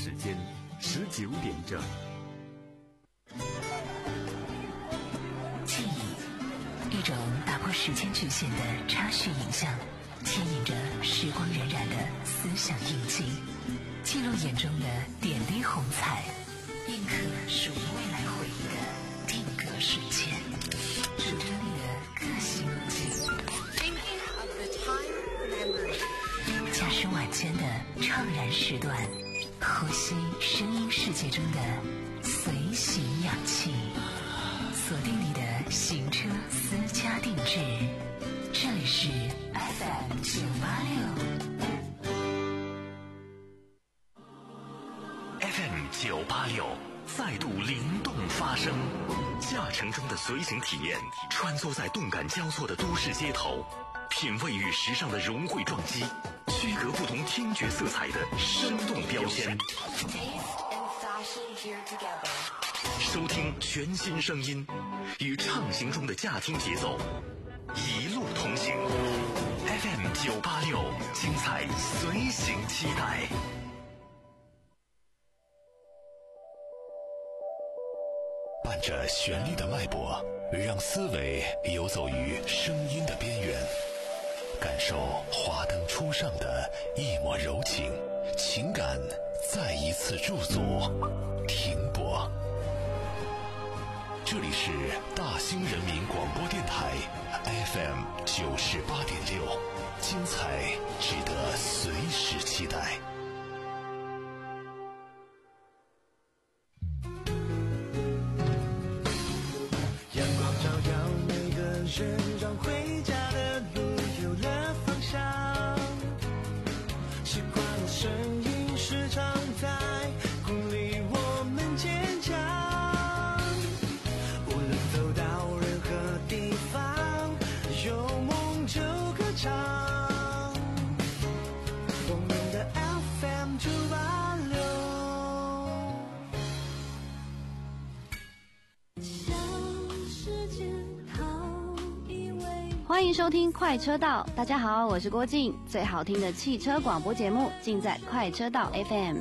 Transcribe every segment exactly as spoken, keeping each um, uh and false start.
时间十九点整。 记忆，一种打破时间局限的插叙影像，牵引着时光荏苒的思想印记，记录眼中的点滴红彩，印刻属于未来回忆的定格瞬间，主张你的个性路径。驾驶晚间的怅然时段，呼吸声音世界中的随行氧气，锁定你的行车私家定制。这里是 F M 九八六 F M 九八六再度灵动发声，驾乘中的随行体验，穿梭在动感交错的都市街头，品味与时尚的融汇撞击，区隔不同听觉色彩的生动标签，收听全新声音，与畅行中的驾听节奏一路同行。 F M 九八六，精彩随行期待。伴着旋律的脉搏，让思维游走于声音的边缘，感受华灯初上的一抹柔情，情感再一次驻足停泊。这里是大兴人民广播电台 F M 九十八点六，精彩值得随时期待。 阳光照耀每个人，让回家的路有了方向。习惯的声音时常在鼓励我们坚强。无论走到任何地方，有梦就歌唱。我们的 F M 九八六。 欢迎收听快车道，大家好，我是郭静，最好听的汽车广播节目尽在快车道 F M。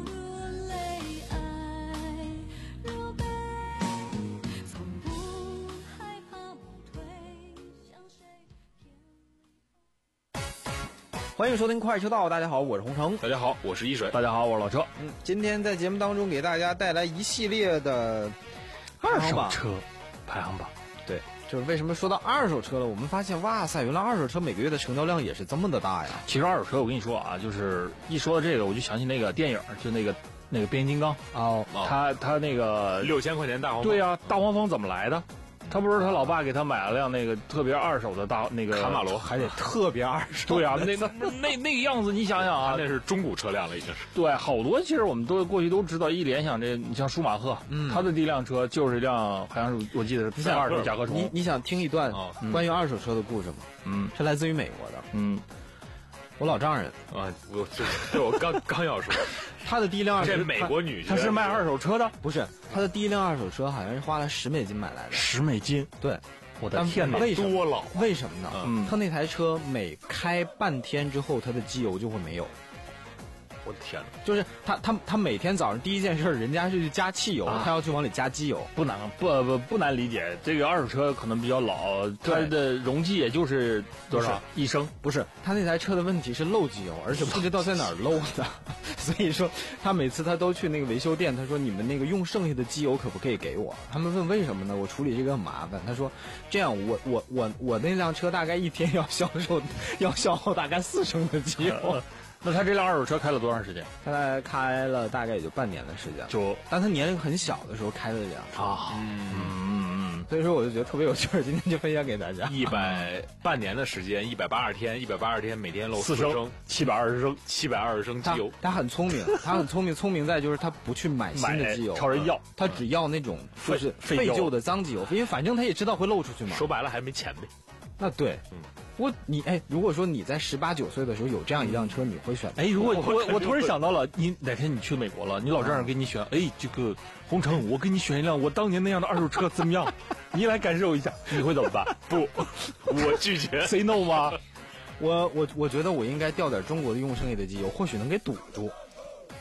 欢迎收听快车道，大家好，我是洪城。 大家好，我是一水。 大家好，我是老车。嗯，今天在节目当中给大家带来一系列的二手车排行榜。 对，就是为什么说到二手车了，我们发现哇塞，原来二手车每个月的成交量也是这么的大呀。 其实二手车我跟你说啊，就是一说到这个我就想起那个电影，就那个那个变形金刚哦， 他他那个六千块钱大黄蜂。 对啊，大黄蜂怎么来的？他不是他老爸给他买了辆那个特别二手的大那个卡马罗， 还得特别二手。 对啊，那那那那个样子，你想想啊， 那是中古车辆了，已经是。 对，好多其实我们都过去都知道，一联想这，你像舒马赫，嗯，他的第一辆车就是一辆，好像是我记得是二手甲壳虫。 你你想听一段关于二手车的故事吗？ 嗯， 是来自于美国的。 嗯， 我老丈人啊，我这这我刚刚要说。 他的第一辆二手车， 这美国女， 他是卖二手车的， 不是他的第一辆二手车，好像是花了十美金买来的。 十美金， 对， 我的天哪， 为什么多老？ 为什么呢？ 嗯， 他那台车每开半天之后，它的机油就会没有。 我的天哪！ 就是他他他每天早上第一件事，人家是去加汽油， 啊、 他要去往里加机油， 不难不不不难理解。这个二手车可能比较老，它的容积也就是多少一升。 不是，他那台车的问题是漏机油，而且不知道在哪儿漏的。所以说他每次他都去那个维修店，他说你们那个用剩下的机油可不可以给我？他们问为什么呢？我处理这个很麻烦。他说这样我我我我那辆车大概一天要销售要消耗大概四升的机油。 那他这辆二手车开了多长时间？ 大概开了大概也就半年的时间， 就但他年龄很小的时候开了这辆车啊，嗯嗯嗯， 所以说我就觉得特别有趣儿，今天就分享给大家。 一百半年的时间，一百八十天，一百八十天，每天漏四升，七百二十升， 七百二十升机油。 他, 他很聪明，他很聪明，聪明在就是他不去买新的机油， 朝人要， 他只要那种就是废旧的脏机油，因为反正他也知道会漏出去嘛。 说白了还没钱呗。 那对，嗯。我你哎，如果说你在十八九岁的时候有这样一辆车，你会选？ 哎，如果我我突然想到了，你哪天你去美国了，你老丈人给你选，哎，这个洪城，我给你选一辆我当年那样的二手车怎么样？你来感受一下，你会怎么办？ 不，我拒绝 ，say no 吗？ 我我我觉得我应该调点中国的用剩下的机油，或许能给堵住。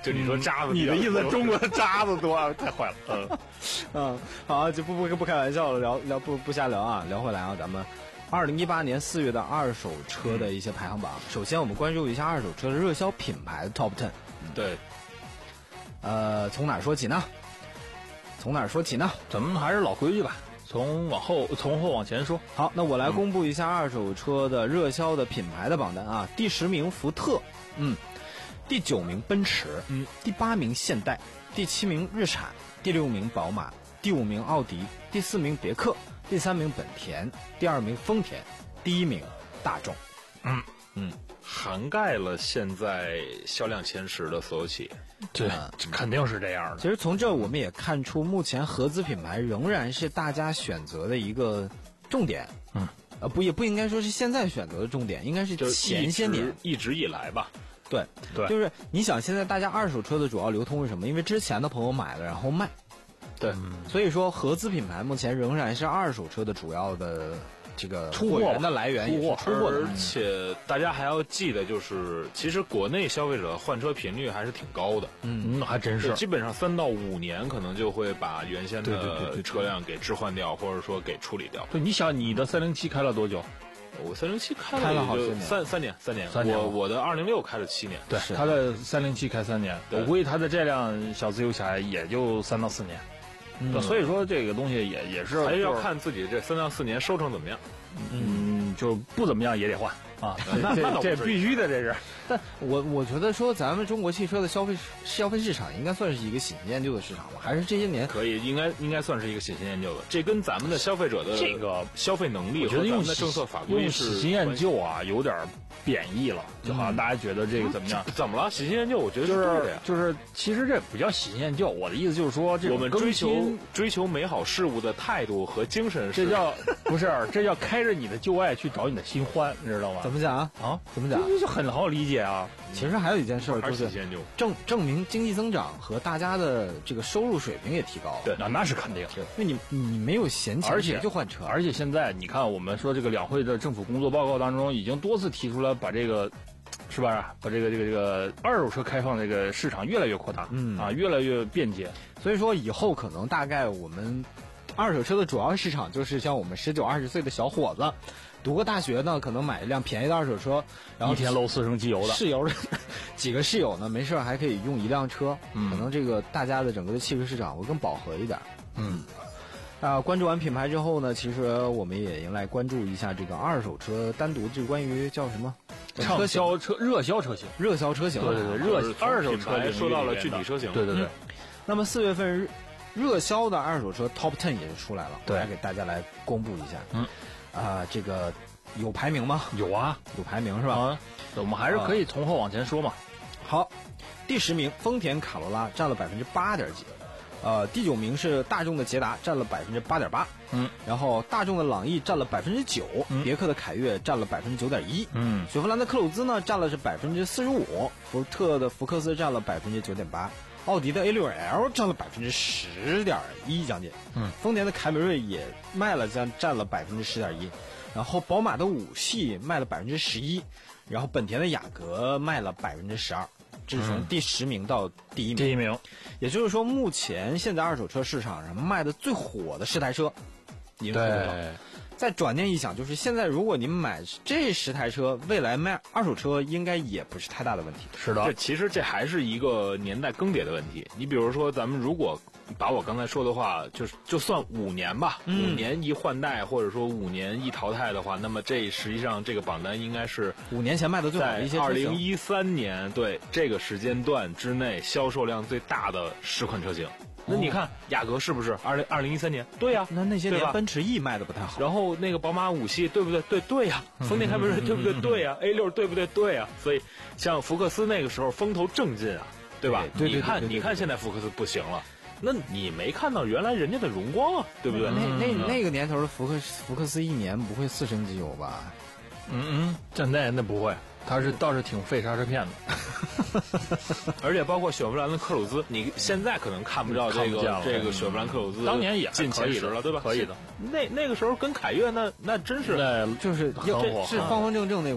就你说渣子， 你的意思中国的渣子多，太坏了。嗯嗯，好，就不不不开玩笑了，聊聊不不瞎聊啊，聊回来啊，咱们二零一八年四月的二手车的一些排行榜。首先，我们关注一下二手车的热销品牌的 Top Ten。 对， 呃，从哪儿说起呢？从哪儿说起呢？ 咱们还是老规矩吧，从往后从后往前说。 好，那我来公布一下二手车的热销的品牌的榜单啊。第十名福特，嗯，第九名奔驰， 嗯， 第八名现代，第七名日产，第六名宝马，第五名奥迪，第四名别克，第三名本田，第二名丰田，第一名大众。 嗯嗯，涵盖了现在销量前十的所有企业。 对，肯定是这样的。 其实从这我们也看出，目前合资品牌仍然是大家选择的一个重点。 嗯， 呃，不，也不应该说是现在选择的重点，应该是前些年一直以来吧。 对对， 就是你想，现在大家二手车的主要流通是什么？因为之前的朋友买了然后卖。 对， 所以说合资品牌目前仍然是二手车的主要的这个出货源的来源，也是出货的。 而且大家还要记得，就是其实国内消费者换车频率还是挺高的。 嗯，还真是， 基本上三到五年可能就会把原先对对对对的车辆给置换掉，或者说给处理掉。 对，你想你的三零七开了多久？ 我三零七开开了好就些年， 三三年，三年。 三年我我的二零六开了七年。 对，他的三零七开三年，我估计他的这辆小自由侠也就三到四年。 嗯， 所以说这个东西也也是还要看自己这三到四年收成怎么样。 嗯，就不怎么样也得换啊， 那那这必须的，这是。 但我我觉得说咱们中国汽车的消费消费市场应该算是一个喜新厌旧的市场吧，还是这些年可以，应该应该算是一个喜新厌旧的。这跟咱们的消费者的这个消费能力， 我觉得用的政策法规用是喜新厌旧啊，有点贬义了，就好像大家觉得这个怎么样？ 怎么了？喜新厌旧，我觉得就是对的呀。 就是，其实这不叫喜新厌旧，我的意思就是说，这我们追求更新追求美好事物的态度和精神是， 这叫不是，这叫开着你的旧爱去找你的新欢，你知道吗？ 怎么讲啊？ 啊， 怎么讲？ 这就很好理解啊。 其实还有一件事儿，就是证证明经济增长和大家的这个收入水平也提高了。 对，那那是肯定。 因为你你没有闲钱， 而且就换车。 而且现在你看，我们说这个两会的政府工作报告当中，已经多次提出了把这个。是吧？把这个这个这个二手车开放这个市场越来越扩大， 嗯啊，越来越便捷。 所以说以后可能大概我们二手车的主要市场就是像我们十九二十岁的小伙子，读个大学呢，可能买一辆便宜的二手车，然后一天漏四升机油的室友几个室友呢，没事还可以用一辆车， 嗯、 可能这个大家的整个的汽车市场会更饱和一点。 嗯。 啊，关注完品牌之后呢，其实我们也迎来关注一下这个二手车单独这关于叫什么畅销车、热销车型、 热销车型， 对对对，热二手车说到了具体车型， 对对对。 嗯、那么四月份热销的二手车 Top Ten 也是出来了， 对， 来给大家来公布一下。 嗯， 啊，这个有排名吗？ 有啊， 有排名是吧？ 啊，我们还是可以从后往前说嘛。 好，第十名丰田卡罗拉占了百分之八点几。呃，第九名是大众的捷达，占了百分之八点八， 嗯， 然后大众的朗逸占了百分之九，别克的凯越占了百分之九点一， 嗯， 雪佛兰的克鲁兹呢占了是百分之四十五，福特的福克斯占了百分之九点八，奥迪的 A 六 L 占了百分之十点一将近， 嗯， 丰田的凯美瑞也卖了占占了百分之十点一，然后宝马的五系卖了百分之十一，然后本田的雅阁卖了百分之十二。这是从第十名到第一名， 第一名， 也就是说，目前现在二手车市场上卖的最火的十台车，已经出来了。再转念一想，就是现在如果你买这十台车，未来卖二手车应该也不是太大的问题。 是的， 这其实这还是一个年代更迭的问题。你比如说，咱们如果把我刚才说的话，就是就算五年吧， 嗯、 五年一换代，或者说五年一淘汰的话，那么这实际上这个榜单应该是五年前卖的最好的一些车型。 二零一三年对这个时间段之内销售量最大的十款车型。那你看雅阁是不是二零二零一三年？对呀、啊， 那那些年奔驰 E 卖的不太好。 然后那个宝马五系对不对？对对呀、啊，丰田凯美瑞对不对？对呀、啊、，A 六对不对？对呀、啊。所以像福克斯那个时候风头正劲啊，对吧？ 对对对对对你看你看现在福克斯不行了，那你没看到原来人家的荣光啊，对不对？ 那那那个年头的福克福克斯一年不会四升机油吧？ 嗯嗯，现在那不会。他是倒是挺费刹车片的， 而且包括雪佛兰的克鲁兹，你现在可能看不到这个这个雪佛兰克鲁兹， 当年也进前十了，对吧？ 可以的。 那那个时候跟凯越那那真是就是很火， 是方方正正那款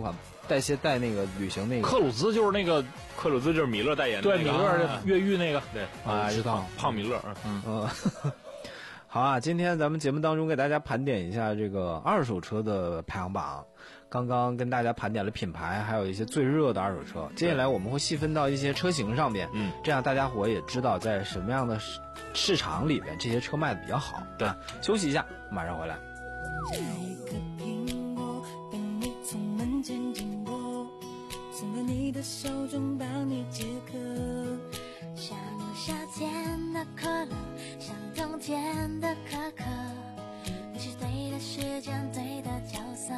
带些带那个旅行那个。 克鲁兹就是那个， 克鲁兹就是米勒代言的、 对， 那个， 米勒的越狱那个， 对， 啊，知道胖米勒， 嗯嗯。好啊，今天咱们节目当中给大家盘点一下这个二手车的排行榜。刚刚跟大家盘点了品牌，还有一些最热的二手车。接下来我们会细分到一些车型上面， 嗯， 这样大家伙也知道在什么样的市市场里边这些车卖的比较好。 对， 休息一下，马上回来。 一个苹果被你从门前经过，送到你的手中帮你解渴， 像夏天的可乐，像冬天的可可，你是对的时间，对的角色。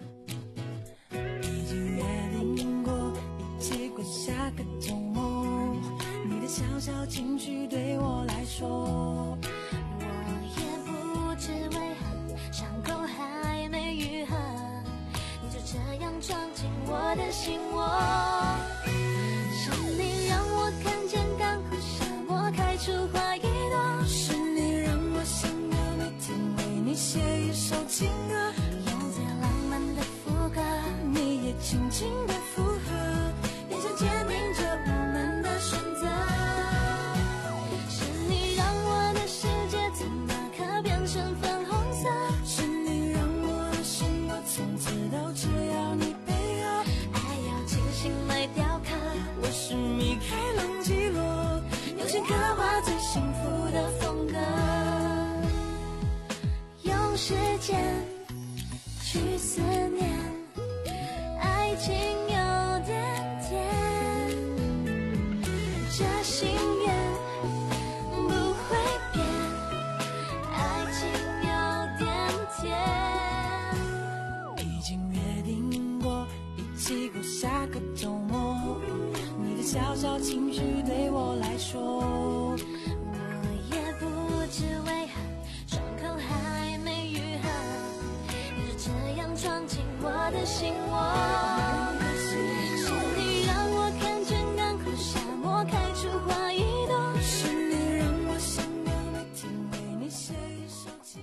已经约定过一起过下个周末，你的小小情绪对我来说， 我也不知为何伤口还没愈合，你就这样闯进我的心窝。是你让我看见干枯沙漠开出花一朵， 是你让我想到每天为你写一首情歌， 用最浪漫的副歌， 你也轻轻的附和，眼神坚定着我们的选择。 是你让我的世界从那刻变成粉红色， 是你让我的生活从此都只要你配合， 爱要精心来雕刻。 我是米开朗基罗，用心刻画最幸福的风格， 用时间去思念，爱情有点甜，这心愿不会变，爱情有点甜。 已经约定过一起过下个周末，你的小小情绪对我来说， 我也不知为何伤口还没愈合，你就这样闯进我的心窝。是你让我看见干枯沙漠开出花一朵， 是你让我想到每天为你写一首情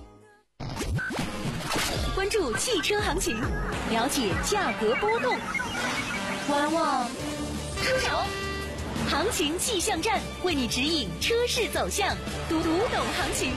歌。 关注汽车行情，了解价格波动。观望出手，行情气象站为你指引车市走向，读读懂行情。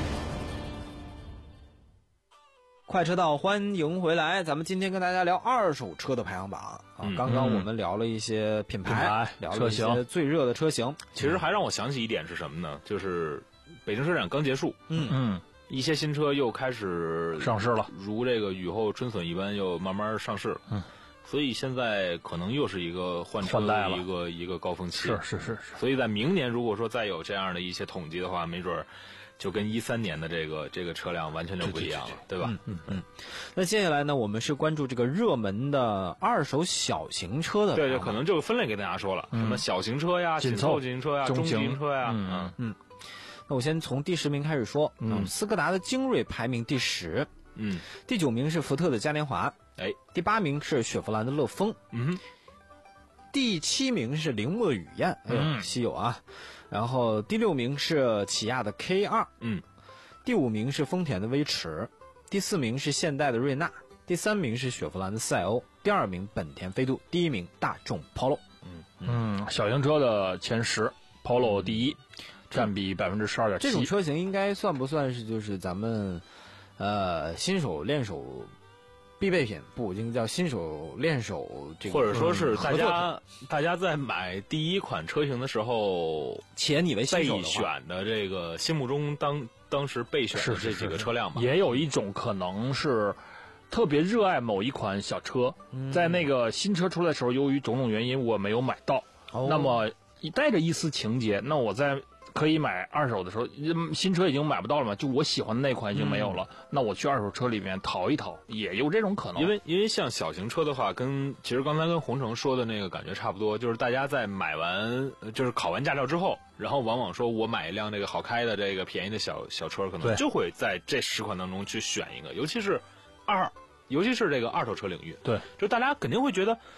快车道，欢迎回来。咱们今天跟大家聊二手车的排行榜啊。 嗯、 刚刚我们聊了一些品牌， 品牌聊了一些最热的车型。 其实还让我想起一点是什么呢？就是北京车展刚结束， 嗯嗯， 一些新车又开始上市了， 如这个雨后春笋一般又慢慢上市。 嗯， 所以现在可能又是一个换车的一个一个高峰期。 是是是是。 所以在明年如果说再有这样的一些统计的话，没准儿就跟一三年的这个这个车辆完全就不一样了，对吧？ 嗯嗯嗯。那接下来呢，我们是关注这个热门的二手小型车的。 对对，可能这个分类给大家说了， 嗯、 什么小型车呀、紧凑型车呀、中型车呀。 嗯嗯嗯。那我先从第十名开始说，嗯，斯柯达的精锐排名第十， 嗯， 第九名是福特的嘉年华， 哎， 第八名是雪佛兰的乐风， 嗯， 第七名是铃木的雨燕，哎呦， 嗯、 稀有啊。然后第六名是起亚的 K 二， 嗯， 第五名是丰田的威驰，第四名是现代的瑞纳，第三名是雪佛兰的赛欧，第二名本田飞度，第一名大众 Polo。 嗯嗯，小型车的前十 ，Polo 第一，占比百分之十二点七。 这种车型应该算不算是就是咱们呃新手练手必备品？不，应该叫新手练手这个， 或者说是大家、 嗯、 大家在买第一款车型的时候， 且你为新手备选的这个心目中当当时备选的这几个车辆吧。 也有一种可能是特别热爱某一款小车， 嗯、 在那个新车出来的时候，由于种种原因我没有买到， 哦、 那么带着一丝情节，那我在可以买二手的时候，新车已经买不到了嘛，就我喜欢的那款已经没有了，嗯、那我去二手车里面淘一淘，也有这种可能。 因为因为像小型车的话，跟其实刚才跟洪城说的那个感觉差不多，就是大家在买完就是考完驾照之后，然后往往说我买一辆这个好开的这个便宜的小小车，可能就会在这十款当中去选一个，尤其是二，尤其是这个二手车领域， 对， 就大家肯定会觉得。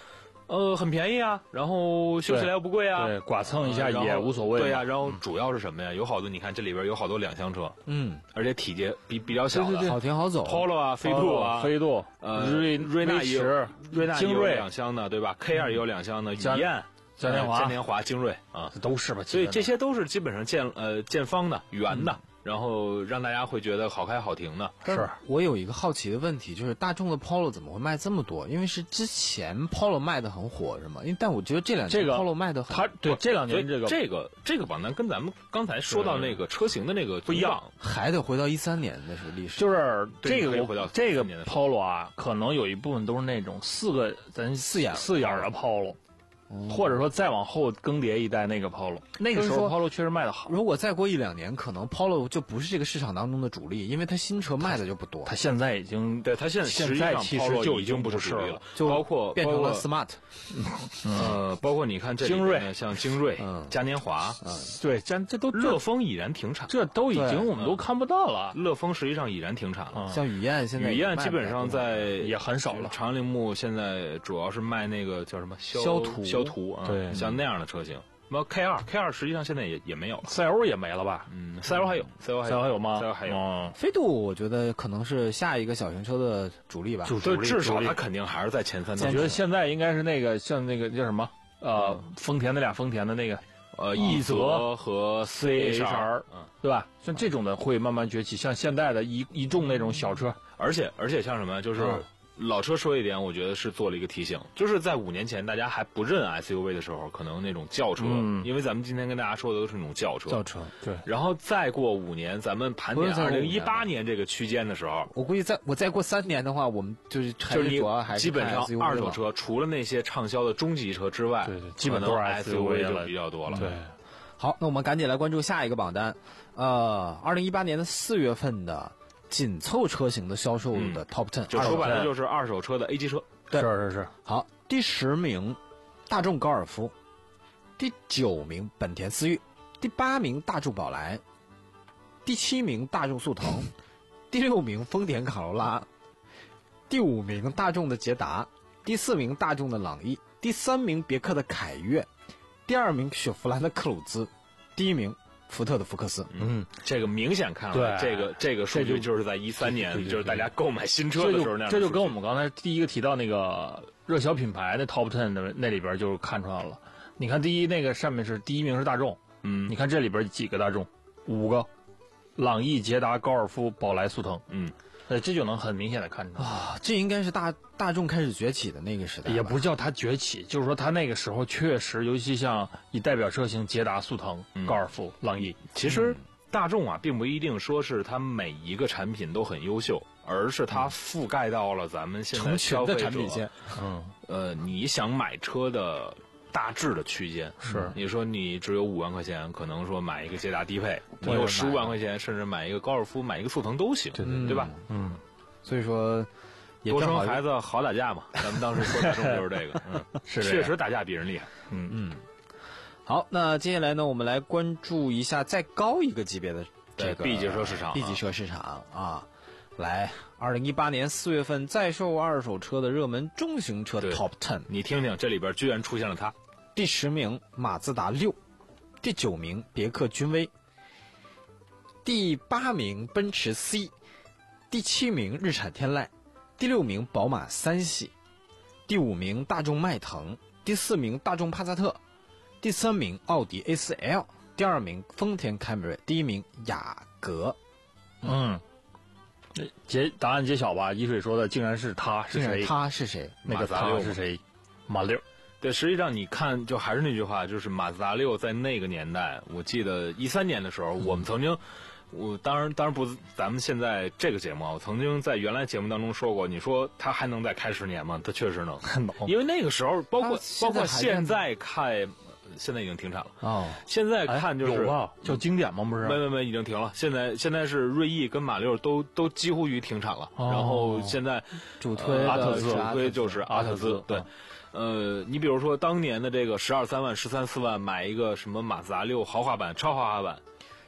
呃，很便宜啊，然后修起来又不贵啊， 对，剐蹭一下也无所谓。 对呀、啊，然后主要是什么呀？有好多，你看这里边有好多两厢车， 嗯， 而且体积比比较小的， 对对对，好停好走 ，Polo 啊，飞度啊， 飞度， 呃， 瑞瑞纳也有，瑞纳也有精锐两厢的，对吧 ？K 二也有两厢的，雨燕、 嘉年华、 嘉年华、精锐啊， 都是吧？ 所以这些都是基本上见呃见方的、圆的。嗯，然后让大家会觉得好开好停的。 是我有一个好奇的问题，就是大众的 Polo 怎么会卖这么多？因为是之前 Polo 卖的很火，是吗？因为但我觉得这两年这个 Polo 卖的很， 它对这两年这个这个这个榜单跟咱们刚才说到那个车型的那个不一样， 还得回到一三年的是历史。 就是这个回到这个 Polo 啊，可能有一部分都是那种四个咱四眼四眼的 Polo。或者说再往后更迭一代那个 Polo， 那个时候 Polo 确实卖的好。 如果再过一两年，可能 Polo 就不是这个市场当中的主力，因为它新车卖的就不多。 它现在已经， 对它现在现在其实就已经不是主力了， 就包括变成了 Smart， 呃，包括你看这精锐， 像精锐、嘉年华， 对，这这都乐风已然停产， 这都已经我们都看不到了。 乐风实际上已然停产了， 像雨燕现在雨燕基本上在也很少了。 长铃木现在主要是卖那个叫什么肖途， 肖途啊， 对。 像那样的车型，那么 K 二 K 二实际上现在也也没有了， 赛欧也没了吧？ 嗯，赛欧还有，赛欧还有， 赛欧还有吗？ 赛欧还有。 嗯， 飞度我觉得可能是下一个小型车的主力吧， 对，至少它肯定还是在前三。 我觉得现在应该是那个像那个叫什么呃，丰田那俩丰田的那个呃奕泽和 C H R， 对吧？像这种的会慢慢崛起，像现在的一一众那种小车， 而且而且像什么就是。老车说一点，我觉得是做了一个提醒，就是在五年前大家还不认 S U V 的时候，可能那种轿车， 嗯、 因为咱们今天跟大家说的都是那种轿车， 轿车对。 然后再过五年，咱们盘点二零一八年这个区间的时候， 我估计再我再过三年的话，我们就是就是主要还是基本上二手车，除了那些畅销的中级车之外， 对对，基本都是 S U V 就比较多了。 对。 好，那我们赶紧来关注下一个榜单，呃，二零一八年的四月份的。紧凑车型的销售的 Top Ten，、嗯、 就说白了就是二手车的 A 级车。 对， 是是是。 好，第十名，大众高尔夫；第九名，本田思域；第八名，大众宝来；第七名，大众速腾；第六名，丰田卡罗拉；第五名，大众的捷达；第四名，大众的朗逸；第三名，别克的凯越；第二名，雪佛兰的克鲁兹；第一名。福特的福克斯， 嗯，这个明显看出来，这个这个数据就是在一三年，就是大家购买新车的时候那样。 这就跟我们刚才第一个提到那个热销品牌的 Top Ten 的那里边就看出来了。你看第一那个上面是第一名是大众， 嗯， 你看这里边几个大众，五个，朗逸、捷达、高尔夫、宝来、速腾， 嗯。 对，这就能很明显的看出来啊，这应该是大大众开始崛起的那个时代， 也不叫它崛起，就是说它那个时候确实，尤其像以代表车型捷达、速腾、 嗯、 高尔夫、朗逸， 其实大众啊，并不一定说是它每一个产品都很优秀，而是它覆盖到了咱们现在消费者成群的产品线。 嗯，呃，你想买车的。大致的区间是， 你说你只有五万块钱，可能说买一个捷达低配；你有十五万块钱，甚至买一个高尔夫、买一个速腾都行， 对对对吧？ 嗯，所以说多生孩子好打架嘛，咱们当时说大众就是这个，嗯， 是确实打架比人厉害， 嗯嗯。好，那接下来呢，我们来关注一下再高一个级别的这个 B 级车市场 ，B 级车市场啊。来，二零一八年四月份在售二手车的热门中型车 Top Ten， 你听听，这里边居然出现了它。 第十名马自达六，第九名别克君威，第八名奔驰 C， 第七名日产天籁，第六名宝马三系，第五名大众迈腾，第四名大众帕萨特，第三名奥迪 A 四 L， 第二名丰田凯美瑞，第一名雅阁。 嗯，揭答案揭晓吧。一水说的竟然是他是谁？ 他是谁？ 那个他是谁？马六。 对，实际上你看，就还是那句话，就是马自达六在那个年代，我记得一三年的时候，嗯、我们曾经，我当然当然不，咱们现在这个节目啊，我曾经在原来节目当中说过，你说它还能再开十年吗？它确实能， 能， 因为那个时候，包括包括现在看，现在已经停产了哦。 现在看就是、 哎、有啊，叫经典吗？不是？ 没没没，已经停了。现在现在是锐意跟马六都都几乎于停产了， 哦、 然后现在主推阿特兹， 主推就是阿特兹，对。呃，你比如说当年的这个十二三万、十三四万买一个什么马自达六豪华版、超豪华版，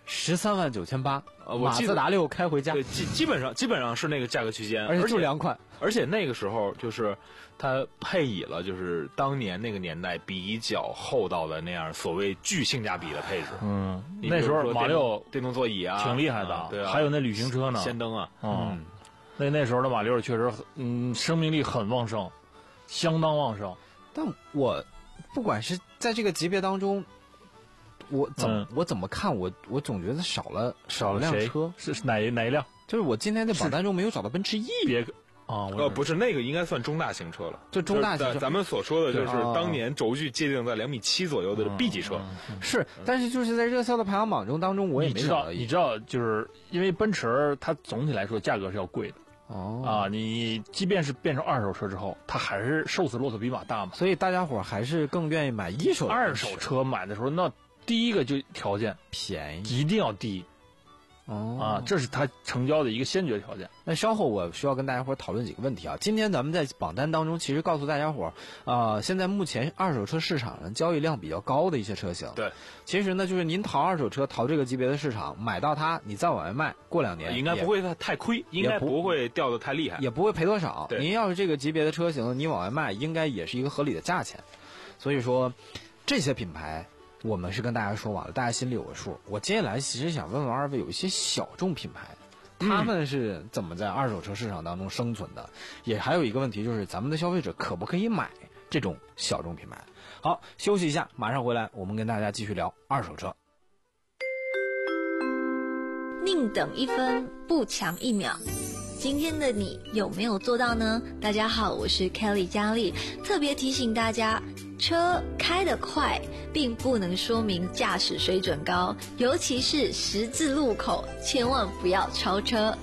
十三万九千八， 呃，我记得马自达六开回家， 对，基基本上基本上是那个价格区间， 而且就两款， 而且那个时候就是它配以了就是当年那个年代比较厚道的那样所谓巨性价比的配置。 嗯， 你比如那时候说电马六电动座椅啊， 挺厉害的， 啊对啊， 还有那旅行车呢， 氙灯啊， 嗯，那那时候的马六确实很，嗯，生命力很旺盛，相当旺盛。 但我不管是在这个级别当中，我怎么、 嗯、 我怎么看我我总觉得少了少了辆车， 是哪一哪一辆？ 就是我今天在榜单中没有找到奔驰 E。 别啊， 呃，不是那个应该算中大型车了， 就中大型车。 咱们所说的就是当年轴距界定在两米七左右的 B 级车， 嗯嗯、是，但是就是在热销的排行榜中当中，我也没知道，你知道，就是因为奔驰它总体来说价格是要贵的。 哦啊，你即便是变成二手车之后，它还是瘦死骆驼比马大嘛， 所以大家伙还是更愿意买一手。 二手车买的时候，那第一个就条件便宜， 一定要低。 哦啊，这是它成交的一个先决条件。 那稍后我需要跟大家伙讨论几个问题啊。今天咱们在榜单当中，其实告诉大家伙，啊、呃，现在目前二手车市场上交易量比较高的一些车型。 对， 其实呢，就是您淘二手车，淘这个级别的市场，买到它，你再往外卖，过两年应该不会太亏，应该不会掉得太厉害， 也不会赔多少。您要是这个级别的车型，你往外卖，应该也是一个合理的价钱。所以说，这些品牌。我们是跟大家说完了，大家心里有个数。我接下来其实想问问二位，有一些小众品牌，他们是怎么在二手车市场当中生存的？嗯、也还有一个问题就是，咱们的消费者可不可以买这种小众品牌？好，休息一下，马上回来，我们跟大家继续聊二手车。 宁等一分，不抢一秒。今天的你有没有做到呢？大家好，我是 Kelly 佳丽，特别提醒大家，车开得快并不能说明驾驶水准高，尤其是十字路口，千万不要超车。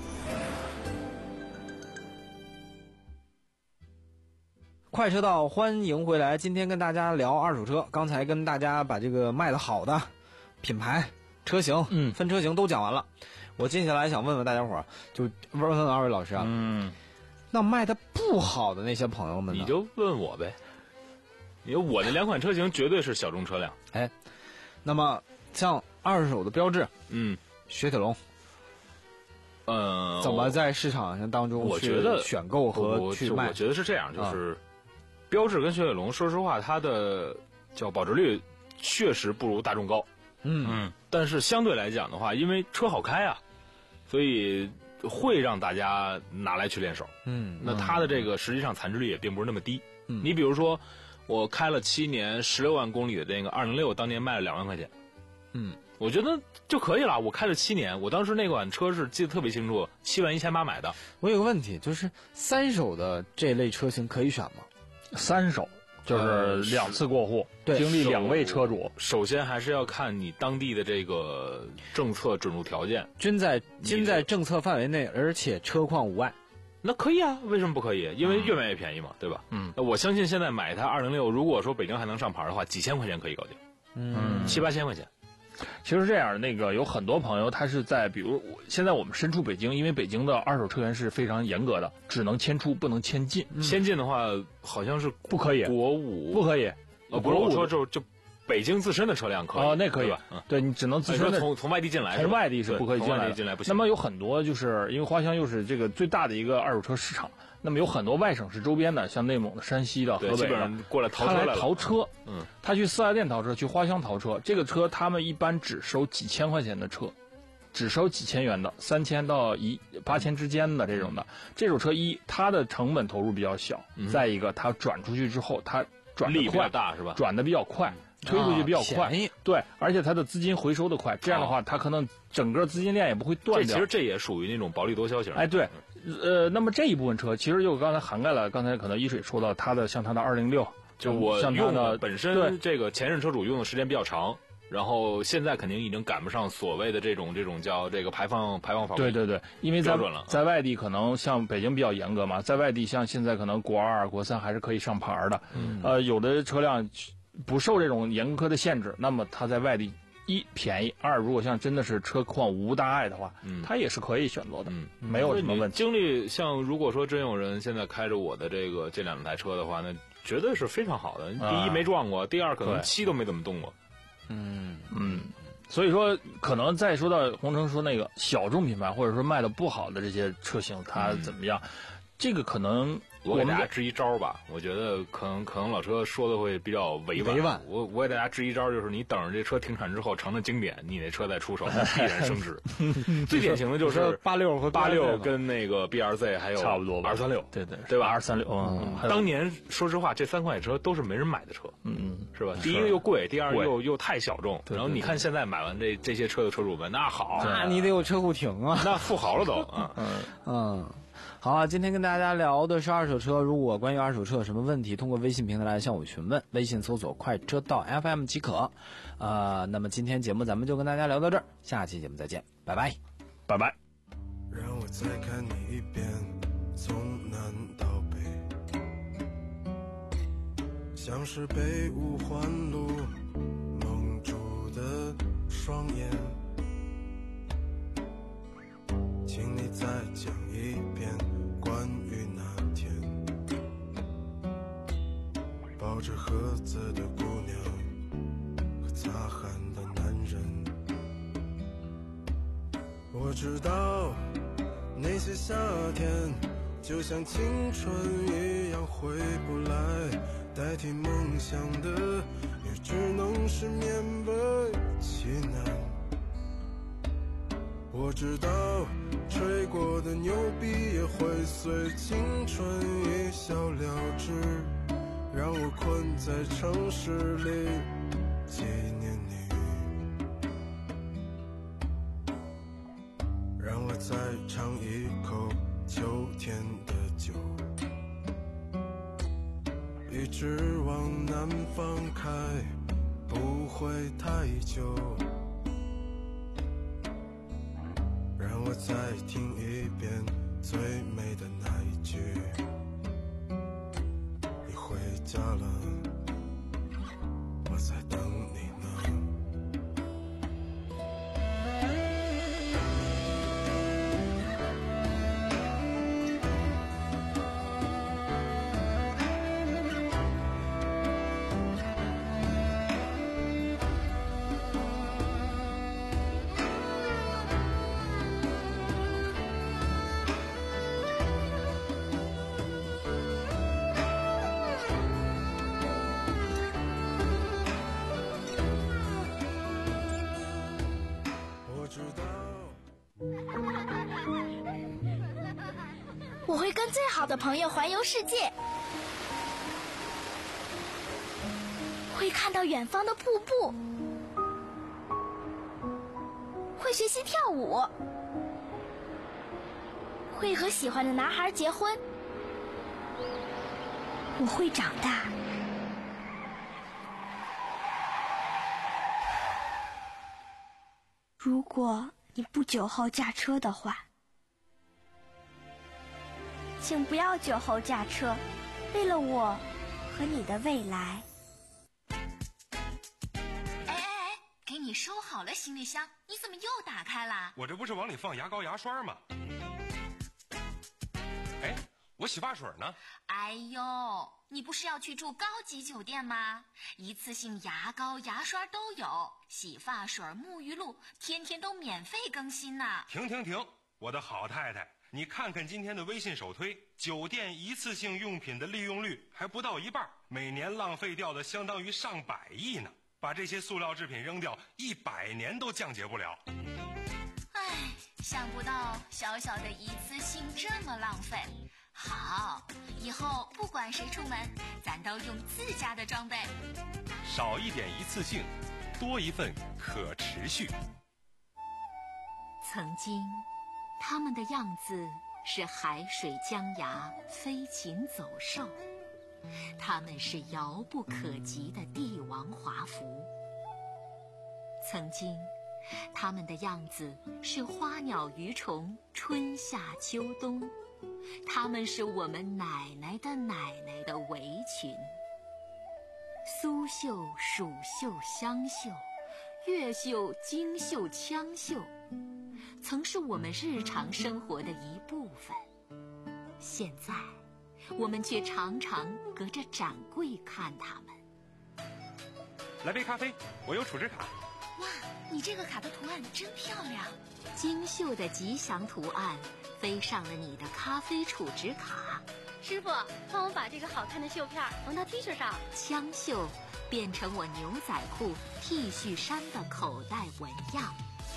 快车道，欢迎回来。今天跟大家聊二手车，刚才跟大家把这个卖得好的品牌、车型、 嗯， 分车型都讲完了。我接下来想问问大家伙儿，就问问二位老师啊， 嗯， 那卖的不好的那些朋友们呢？ 你就问我呗，因为我的两款车型绝对是小众车辆。 哎，那么像二手的标致， 嗯， 雪铁龙， 呃， 怎么在市场上当中我觉得选购和去卖？ 我觉得是这样，就是、啊、标致跟雪铁龙，说实话，它的叫保值率确实不如大众高。 嗯嗯，但是相对来讲的话，因为车好开啊，所以会让大家拿来去练手。 嗯， 那它的这个实际上残值率也并不是那么低。 嗯， 你比如说，我开了七年十六万公里的这个二零六，当年卖了两万块钱。 嗯， 我觉得就可以了。我开了七年，我当时那款车是记得特别清楚，七万一千八买的。 我有个问题，就是三手的这类车型可以选吗？ 三手。就是两次过户，呃、经历两位车主。 首先还是要看你当地的这个政策准入条件， 均在均在政策范围内，而且车况无碍。 那可以啊，为什么不可以？因为越卖越便宜嘛，嗯、对吧？ 嗯， 那我相信现在买一台二零六，如果说北京还能上牌的话，几千块钱可以搞定。 嗯， 七八千块钱。 其实这样，那个有很多朋友他是在，比如现在我们身处北京，因为北京的二手车源是非常严格的，只能迁出不能迁进。 嗯、迁进的话，好像是不可以， 国五不可以。 呃，国五说就就北京自身的车辆可以啊、呃，那可以吧？嗯， 对你只能自身的从从外地进来， 从外地是不可以进来的。 从外地进来不行。 那么有很多就是因为花乡又是这个最大的一个二手车市场。那么有很多外省市周边的，像内蒙的、山西的、河北的， 过来淘车来他来淘车， 嗯， 他去四 S 店淘车，去花乡淘车。这个车他们一般只收几千块钱的车，只收几千元的，三千到一八千之间的这种的。嗯、这种车一，它的成本投入比较小； 嗯、 再一个，它转出去之后，它转力比较大，是吧？ 转的比较快。推出去比较快， 啊、 对，而且它的资金回收的快，这样的话，它可能整个资金链也不会断掉。 这其实这也属于那种薄利多销型。 哎，对，呃，那么这一部分车其实就刚才涵盖了，刚才可能一水说到它的，像它的二零六， 就我像它的本身这个前任车主用的时间比较长，然后现在肯定已经赶不上所谓的这种这种叫这个排放排放法规。 对对对，因为在标准了， 在外地可能像北京比较严格嘛，在外地像现在可能国二、国三还是可以上牌的， 嗯、 呃，有的车辆。不受这种严苛的限制，那么它在外地一便宜，二如果像真的是车况无大碍的话， 嗯， 它也是可以选择的， 嗯， 没有什么问题。 经历像如果说真有人现在开着我的这个这两台车的话，那绝对是非常好的。第一没撞过，啊、第二可能漆都没怎么动过。 嗯嗯， 所以说，可能再说到洪城说那个小众品牌，或者说卖的不好的这些车型，它怎么样？嗯、这个可能我给大家支一招吧。我觉得可能可能老车说的会比较委婉。 委婉。 我我给大家支一招，就是你等着这车停产之后成了经典，你那车再出手，必然升值。最典型的就是八六和八六跟那个 B R Z 还有差不多吧， 二三六， 对对对吧？ 二三六，嗯， 当年说实话，这三款车都是没人买的车， 嗯嗯， 是吧？第一个又贵，第二个又又太小众。然后你看现在买完这这些车的车主们，那好， 那你得有车库停啊， 那富豪了都啊， 嗯嗯。好啊，今天跟大家聊的是二手车。如果关于二手车有什么问题，通过微信平台来向我询问，微信搜索快车道 F M 即可。呃，那么今天节目咱们就跟大家聊到这儿，下期节目再见，拜拜， 拜拜。 让我再看你一遍，从南到北，像是被五环路蒙住的双眼，请你再讲一遍关于那天抱着盒子的姑娘和擦汗的男人。我知道那些夏天就像青春一样回不来，代替梦想的也只能是勉为其难。我知道吹过的牛逼也会随青春一笑了之，让我困在城市里纪念你，让我再尝一口秋天的酒，一直往南方开，不会太久，让我再听一遍最美的那一句，你回家了，我在等你呢。 我会跟最好的朋友环游世界，会看到远方的瀑布，会学习跳舞，会和喜欢的男孩结婚。我会长大。如果你不酒后驾车的话，请不要酒后驾车，为了我和你的未来。 哎哎哎，给你收好了行李箱，你怎么又打开了？ 我这不是往里放牙膏牙刷吗？哎，我洗发水呢？ 哎呦，你不是要去住高级酒店吗？一次性牙膏牙刷都有，洗发水沐浴露天天都免费更新呢。 停停停，我的好太太，你看看今天的微信首推，酒店一次性用品的利用率还不到一半，每年浪费掉的相当于上百亿呢。把这些塑料制品扔掉，一百年都降解不了。 唉，想不到小小的一次性这么浪费。好，以后不管谁出门，咱都用自家的装备。 少一点一次性，多一份可持续。 曾经他们的样子是海水江崖，飞禽走兽，他们是遥不可及的帝王华服。曾经他们的样子是花鸟鱼虫，春夏秋冬，他们是我们奶奶的奶奶的围裙。苏绣、蜀绣、湘绣，越绣、京绣、羌绣，曾是我们日常生活的一部分。现在我们却常常隔着展柜看他们。 来杯咖啡，我有储值卡。 哇， 你这个卡的图案真漂亮，精绣的吉祥图案飞上了你的咖啡储值卡。 师傅，帮我把这个好看的绣片缝到 T 恤上。 枪绣变成我牛仔裤、T 恤衫的口袋纹样，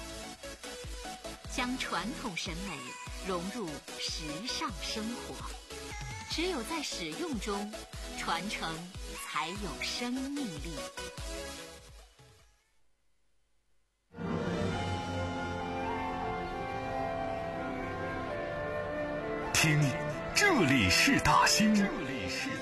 将传统审美融入时尚生活。只有在使用中，传承才有生命力。 听，这里是大兴。